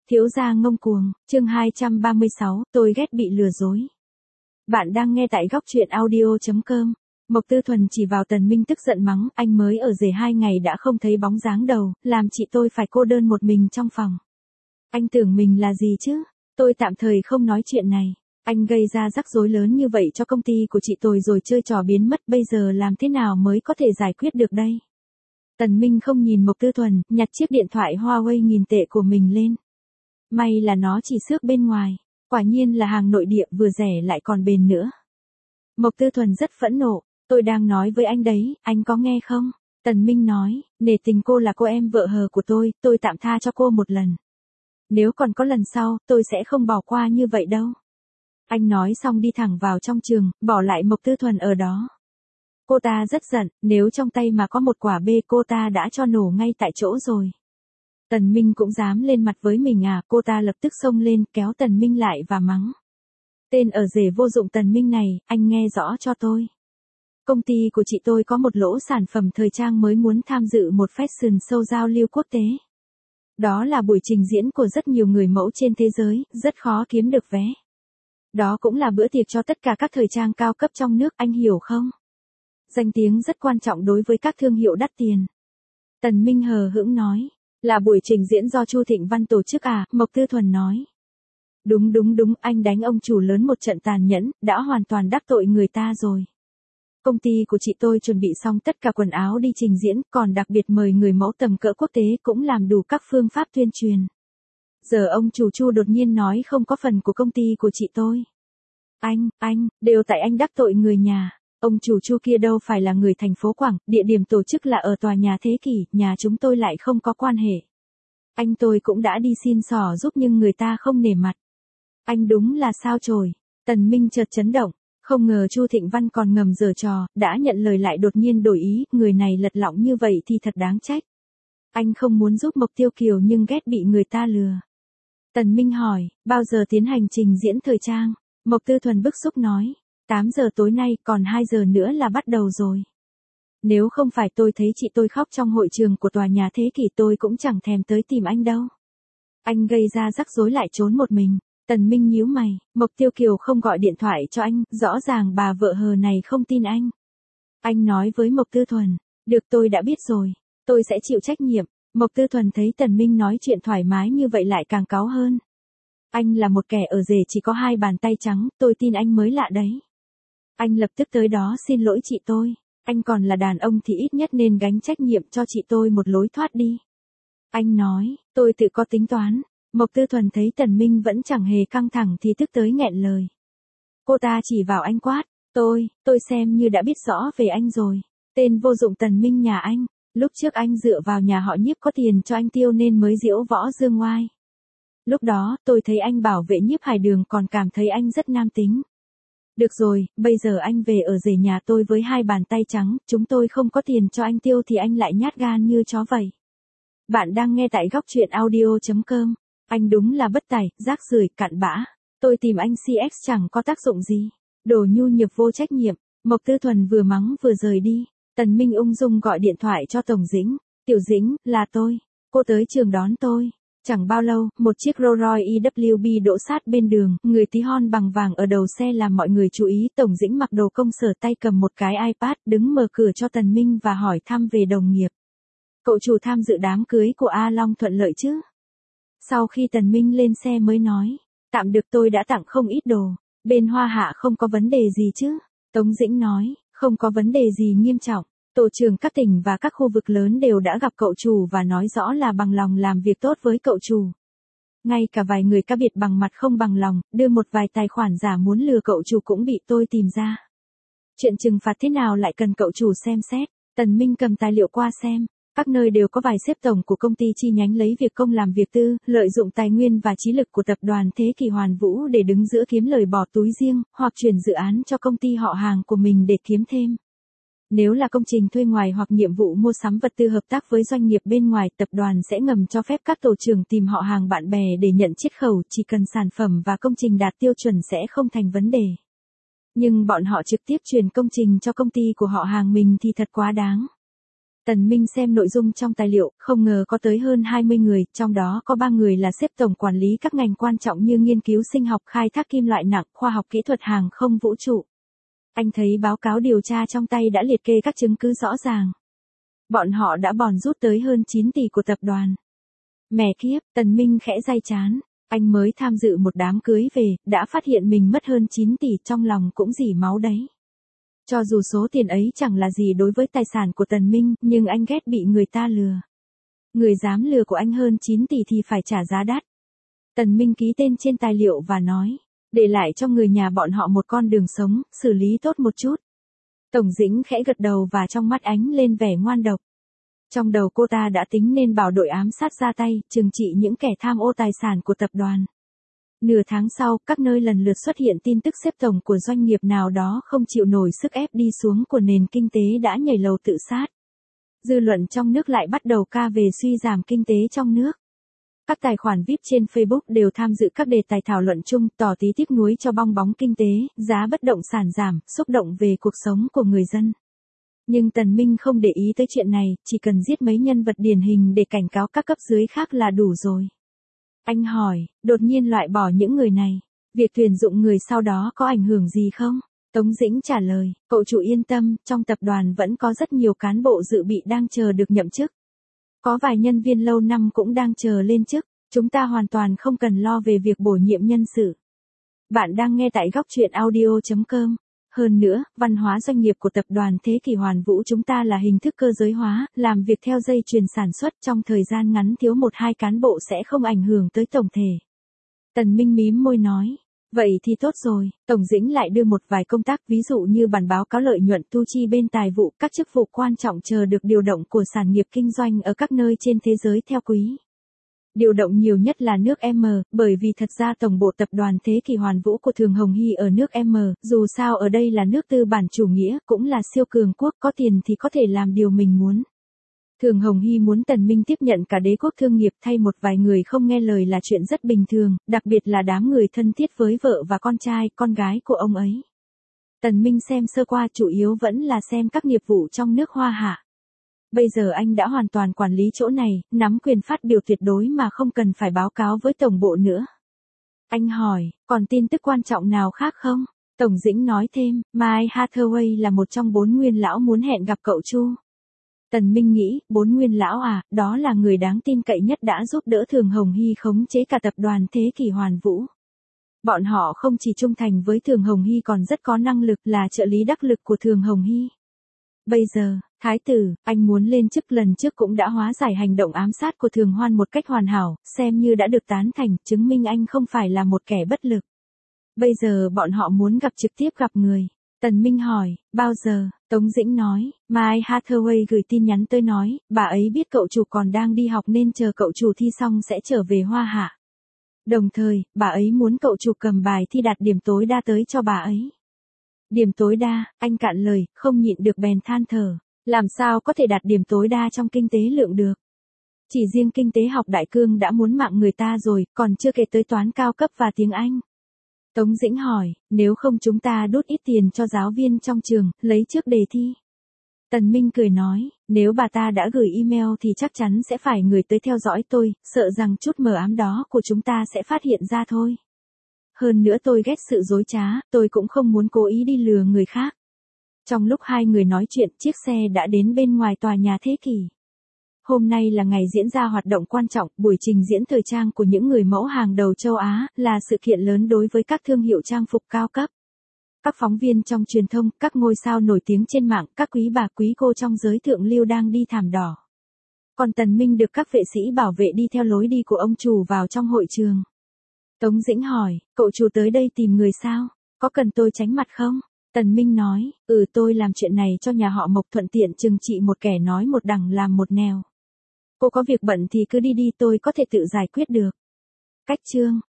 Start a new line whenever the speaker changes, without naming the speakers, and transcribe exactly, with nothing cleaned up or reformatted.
Thiếu gia ngông cuồng, chương hai trăm ba mươi sáu, tôi ghét bị lừa dối. Bạn đang nghe tại góc truyện audio chấm com. Mộc Tư Thuần chỉ vào Tần Minh tức giận mắng, anh mới ở rể hai ngày đã không thấy bóng dáng đâu, làm chị tôi phải cô đơn một mình trong phòng. Anh tưởng mình là gì chứ? Tôi tạm thời không nói chuyện này. Anh gây ra rắc rối lớn như vậy cho công ty của chị tôi rồi chơi trò biến mất, bây giờ làm thế nào mới có thể giải quyết được đây? Tần Minh không nhìn Mộc Tư Thuần, nhặt chiếc điện thoại Huawei nghìn tệ của mình lên. May là nó chỉ xước bên ngoài, quả nhiên là hàng nội địa vừa rẻ lại còn bền nữa. Mộc Tư Thuần rất phẫn nộ, tôi đang nói với anh đấy, anh có nghe không? Tần Minh nói, nể tình cô là cô em vợ hờ của tôi, tôi tạm tha cho cô một lần. Nếu còn có lần sau, tôi sẽ không bỏ qua như vậy đâu. Anh nói xong đi thẳng vào trong trường, bỏ lại Mộc Tư Thuần ở đó. Cô ta rất giận, nếu trong tay mà có một quả bê cô ta đã cho nổ ngay tại chỗ rồi. Tần Minh cũng dám lên mặt với mình à, cô ta lập tức xông lên kéo Tần Minh lại và mắng. Tên ở rể vô dụng Tần Minh này, anh nghe rõ cho tôi. Công ty của chị tôi có một lỗ sản phẩm thời trang mới muốn tham dự một fashion show giao lưu quốc tế. Đó là buổi trình diễn của rất nhiều người mẫu trên thế giới, rất khó kiếm được vé. Đó cũng là bữa tiệc cho tất cả các thời trang cao cấp trong nước, anh hiểu không? Danh tiếng rất quan trọng đối với các thương hiệu đắt tiền. Tần Minh hờ hững nói. Là buổi trình diễn do Chu Thịnh Văn tổ chức à, Mộc Tư Thuần nói. Đúng đúng đúng, anh đánh ông chủ lớn một trận tàn nhẫn, đã hoàn toàn đắc tội người ta rồi. Công ty của chị tôi chuẩn bị xong tất cả quần áo đi trình diễn, còn đặc biệt mời người mẫu tầm cỡ quốc tế cũng làm đủ các phương pháp tuyên truyền. Giờ ông chủ Chu đột nhiên nói không có phần của công ty của chị tôi. Anh, anh, đều tại anh đắc tội người nhà. Ông chủ Chu kia đâu phải là người thành phố Quảng, địa điểm tổ chức là ở tòa nhà Thế Kỷ, nhà chúng tôi lại không có quan hệ. Anh tôi cũng đã đi xin xỏ giúp nhưng người ta không nể mặt. Anh đúng là sao chổi. Tần Minh chợt chấn động, không ngờ Chu Thịnh Văn còn ngầm giở trò, đã nhận lời lại đột nhiên đổi ý, người này lật lọng như vậy thì thật đáng trách. Anh không muốn giúp Mộc Tiêu Kiều nhưng ghét bị người ta lừa. Tần Minh hỏi, bao giờ tiến hành trình diễn thời trang? Mộc Tư Thuần bức xúc nói. tám giờ tối nay, còn hai giờ nữa là bắt đầu rồi. Nếu không phải tôi thấy chị tôi khóc trong hội trường của tòa nhà Thế Kỷ tôi cũng chẳng thèm tới tìm anh đâu. Anh gây ra rắc rối lại trốn một mình. Tần Minh nhíu mày, Mộc Tiêu Kiều không gọi điện thoại cho anh, rõ ràng bà vợ hờ này không tin anh. Anh nói với Mộc Tư Thuần, được tôi đã biết rồi, tôi sẽ chịu trách nhiệm. Mộc Tư Thuần thấy Tần Minh nói chuyện thoải mái như vậy lại càng cáu hơn. Anh là một kẻ ở rể chỉ có hai bàn tay trắng, tôi tin anh mới lạ đấy. Anh lập tức tới đó xin lỗi chị tôi, anh còn là đàn ông thì ít nhất nên gánh trách nhiệm cho chị tôi một lối thoát đi. Anh nói, tôi tự có tính toán. Mộc Tư Thuần thấy Tần Minh vẫn chẳng hề căng thẳng thì tức tới nghẹn lời. Cô ta chỉ vào anh quát, tôi, tôi xem như đã biết rõ về anh rồi. Tên vô dụng Tần Minh nhà anh, lúc trước anh dựa vào nhà họ Nhiếp có tiền cho anh tiêu nên mới diễu võ dương ngoai. Lúc đó, tôi thấy anh bảo vệ Nhiếp Hải Đường còn cảm thấy anh rất nam tính. Được rồi, bây giờ anh về ở rể nhà tôi với hai bàn tay trắng, chúng tôi không có tiền cho anh tiêu thì anh lại nhát gan như chó vậy. Bạn đang nghe tại góc truyện audio chấm com. Anh đúng là bất tài, rác rưởi, cặn bã. Tôi tìm anh xê ích chẳng có tác dụng gì. Đồ nhu nhược vô trách nhiệm. Mộc Tư Thuần vừa mắng vừa rời đi. Tần Minh ung dung gọi điện thoại cho Tổng Dĩnh. Tiểu Dĩnh, là tôi. Cô tới trường đón tôi. Chẳng bao lâu, một chiếc Rolls Royce e vê bê đỗ sát bên đường, người tí hon bằng vàng ở đầu xe làm mọi người chú ý. Tổng Dĩnh mặc đồ công sở, tay cầm một cái iPad, đứng mở cửa cho Tần Minh và hỏi thăm về đồng nghiệp. Cậu chủ tham dự đám cưới của A Long thuận lợi chứ? Sau khi Tần Minh lên xe mới nói, tạm được, tôi đã tặng không ít đồ, bên Hoa Hạ không có vấn đề gì chứ? Tống Dĩnh nói, không có vấn đề gì nghiêm trọng. Tổ trưởng các tỉnh và các khu vực lớn đều đã gặp cậu chủ và nói rõ là bằng lòng làm việc tốt với cậu chủ. Ngay cả vài người cá biệt bằng mặt không bằng lòng, đưa một vài tài khoản giả muốn lừa cậu chủ cũng bị tôi tìm ra. Chuyện trừng phạt thế nào lại cần cậu chủ xem xét. Tần Minh cầm tài liệu qua xem. Các nơi đều có vài xếp tổng của công ty chi nhánh lấy việc công làm việc tư, lợi dụng tài nguyên và trí lực của tập đoàn Thế Kỷ Hoàn Vũ để đứng giữa kiếm lời bỏ túi riêng, hoặc chuyển dự án cho công ty họ hàng của mình để kiếm thêm. Nếu là công trình thuê ngoài hoặc nhiệm vụ mua sắm vật tư hợp tác với doanh nghiệp bên ngoài, tập đoàn sẽ ngầm cho phép các tổ trưởng tìm họ hàng bạn bè để nhận chiết khấu, chỉ cần sản phẩm và công trình đạt tiêu chuẩn sẽ không thành vấn đề. Nhưng bọn họ trực tiếp chuyển công trình cho công ty của họ hàng mình thì thật quá đáng. Tần Minh xem nội dung trong tài liệu, không ngờ có tới hơn hai mươi người, trong đó có ba người là xếp tổng quản lý các ngành quan trọng như nghiên cứu sinh học, khai thác kim loại nặng, khoa học kỹ thuật, hàng không vũ trụ. Anh thấy báo cáo điều tra trong tay đã liệt kê các chứng cứ rõ ràng. Bọn họ đã bòn rút tới hơn chín tỷ của tập đoàn. Mẹ kiếp, Tần Minh khẽ day chán. Anh mới tham dự một đám cưới về, đã phát hiện mình mất hơn chín tỷ, trong lòng cũng rỉ máu đấy. Cho dù số tiền ấy chẳng là gì đối với tài sản của Tần Minh, nhưng anh ghét bị người ta lừa. Người dám lừa của anh hơn chín tỷ thì phải trả giá đắt. Tần Minh ký tên trên tài liệu và nói, để lại cho người nhà bọn họ một con đường sống, xử lý tốt một chút. Tổng Dĩnh khẽ gật đầu và trong mắt ánh lên vẻ ngoan độc. Trong đầu cô ta đã tính nên bảo đội ám sát ra tay, trừng trị những kẻ tham ô tài sản của tập đoàn. Nửa tháng sau, các nơi lần lượt xuất hiện tin tức xếp tổng của doanh nghiệp nào đó không chịu nổi sức ép đi xuống của nền kinh tế đã nhảy lầu tự sát. Dư luận trong nước lại bắt đầu ca về suy giảm kinh tế trong nước. Các tài khoản vi ai pi trên Facebook đều tham dự các đề tài thảo luận chung, tỏ tí tiếc nuối cho bong bóng kinh tế, giá bất động sản giảm, xúc động về cuộc sống của người dân. Nhưng Tần Minh không để ý tới chuyện này, chỉ cần giết mấy nhân vật điển hình để cảnh cáo các cấp dưới khác là đủ rồi. Anh hỏi, đột nhiên loại bỏ những người này, việc tuyển dụng người sau đó có ảnh hưởng gì không? Tống Dĩnh trả lời, cậu chủ yên tâm, trong tập đoàn vẫn có rất nhiều cán bộ dự bị đang chờ được nhậm chức. Có vài nhân viên lâu năm cũng đang chờ lên chức, chúng ta hoàn toàn không cần lo về việc bổ nhiệm nhân sự. Bạn đang nghe tại góc truyện audio chấm com. Hơn nữa, văn hóa doanh nghiệp của tập đoàn Thế Kỷ Hoàn Vũ chúng ta là hình thức cơ giới hóa, làm việc theo dây chuyền sản xuất, trong thời gian ngắn thiếu một hai cán bộ sẽ không ảnh hưởng tới tổng thể. Tần Minh mím môi nói, vậy thì tốt rồi. Tổng Dĩnh lại đưa một vài công tác, ví dụ như bản báo cáo lợi nhuận, thu chi bên tài vụ, các chức vụ quan trọng chờ được điều động của sản nghiệp kinh doanh ở các nơi trên thế giới theo quý. Điều động nhiều nhất là nước M, bởi vì thật ra tổng bộ tập đoàn Thế Kỷ Hoàn Vũ của Thường Hồng Hy ở nước M, dù sao ở đây là nước tư bản chủ nghĩa, cũng là siêu cường quốc, có tiền thì có thể làm điều mình muốn. Thường Hồng Hy muốn Tần Minh tiếp nhận cả đế quốc thương nghiệp, thay một vài người không nghe lời là chuyện rất bình thường, đặc biệt là đám người thân thiết với vợ và con trai, con gái của ông ấy. Tần Minh xem sơ qua chủ yếu vẫn là xem các nghiệp vụ trong nước Hoa Hạ. Bây giờ anh đã hoàn toàn quản lý chỗ này, nắm quyền phát biểu tuyệt đối mà không cần phải báo cáo với tổng bộ nữa. Anh hỏi, còn tin tức quan trọng nào khác không? Tổng Dĩnh nói thêm, Mike Hathaway là một trong bốn nguyên lão muốn hẹn gặp cậu Chu. Tần Minh nghĩ, bốn nguyên lão à, đó là người đáng tin cậy nhất đã giúp đỡ Thường Hồng Hy khống chế cả tập đoàn Thế Kỷ Hoàn Vũ. Bọn họ không chỉ trung thành với Thường Hồng Hy còn rất có năng lực, là trợ lý đắc lực của Thường Hồng Hy. Bây giờ, Thái tử, anh muốn lên chức, lần trước cũng đã hóa giải hành động ám sát của Thường Hoan một cách hoàn hảo, xem như đã được tán thành, chứng minh anh không phải là một kẻ bất lực. Bây giờ bọn họ muốn gặp trực tiếp gặp người. Tần Minh hỏi, bao giờ? Tống Dĩnh nói, Mike Hathaway gửi tin nhắn tới nói, bà ấy biết cậu chủ còn đang đi học nên chờ cậu chủ thi xong sẽ trở về Hoa Hạ. Đồng thời, bà ấy muốn cậu chủ cầm bài thi đạt điểm tối đa tới cho bà ấy. Điểm tối đa, anh cạn lời, không nhịn được bèn than thở. Làm sao có thể đạt điểm tối đa trong kinh tế lượng được? Chỉ riêng kinh tế học đại cương đã muốn mạng người ta rồi, còn chưa kể tới toán cao cấp và tiếng Anh. Tống Dĩnh hỏi, nếu không chúng ta đút ít tiền cho giáo viên trong trường, lấy trước đề thi. Tần Minh cười nói, nếu bà ta đã gửi email thì chắc chắn sẽ phải người tới theo dõi tôi, sợ rằng chút mờ ám đó của chúng ta sẽ phát hiện ra thôi. Hơn nữa tôi ghét sự dối trá, tôi cũng không muốn cố ý đi lừa người khác. Trong lúc hai người nói chuyện, chiếc xe đã đến bên ngoài tòa nhà Thế Kỷ. Hôm nay là ngày diễn ra hoạt động quan trọng, buổi trình diễn thời trang của những người mẫu hàng đầu châu Á, là sự kiện lớn đối với các thương hiệu trang phục cao cấp. Các phóng viên trong truyền thông, các ngôi sao nổi tiếng trên mạng, các quý bà quý cô trong giới thượng lưu đang đi thảm đỏ. Còn Tần Minh được các vệ sĩ bảo vệ đi theo lối đi của ông chủ vào trong hội trường. Tống Dĩnh hỏi, cậu chủ tới đây tìm người sao? Có cần tôi tránh mặt không? Tần Minh nói, ừ tôi làm chuyện này cho nhà họ Mộc, thuận tiện trừng trị một kẻ nói một đằng làm một nẻo. Cô có việc bận thì cứ đi đi, tôi có thể tự giải quyết được. Cách chương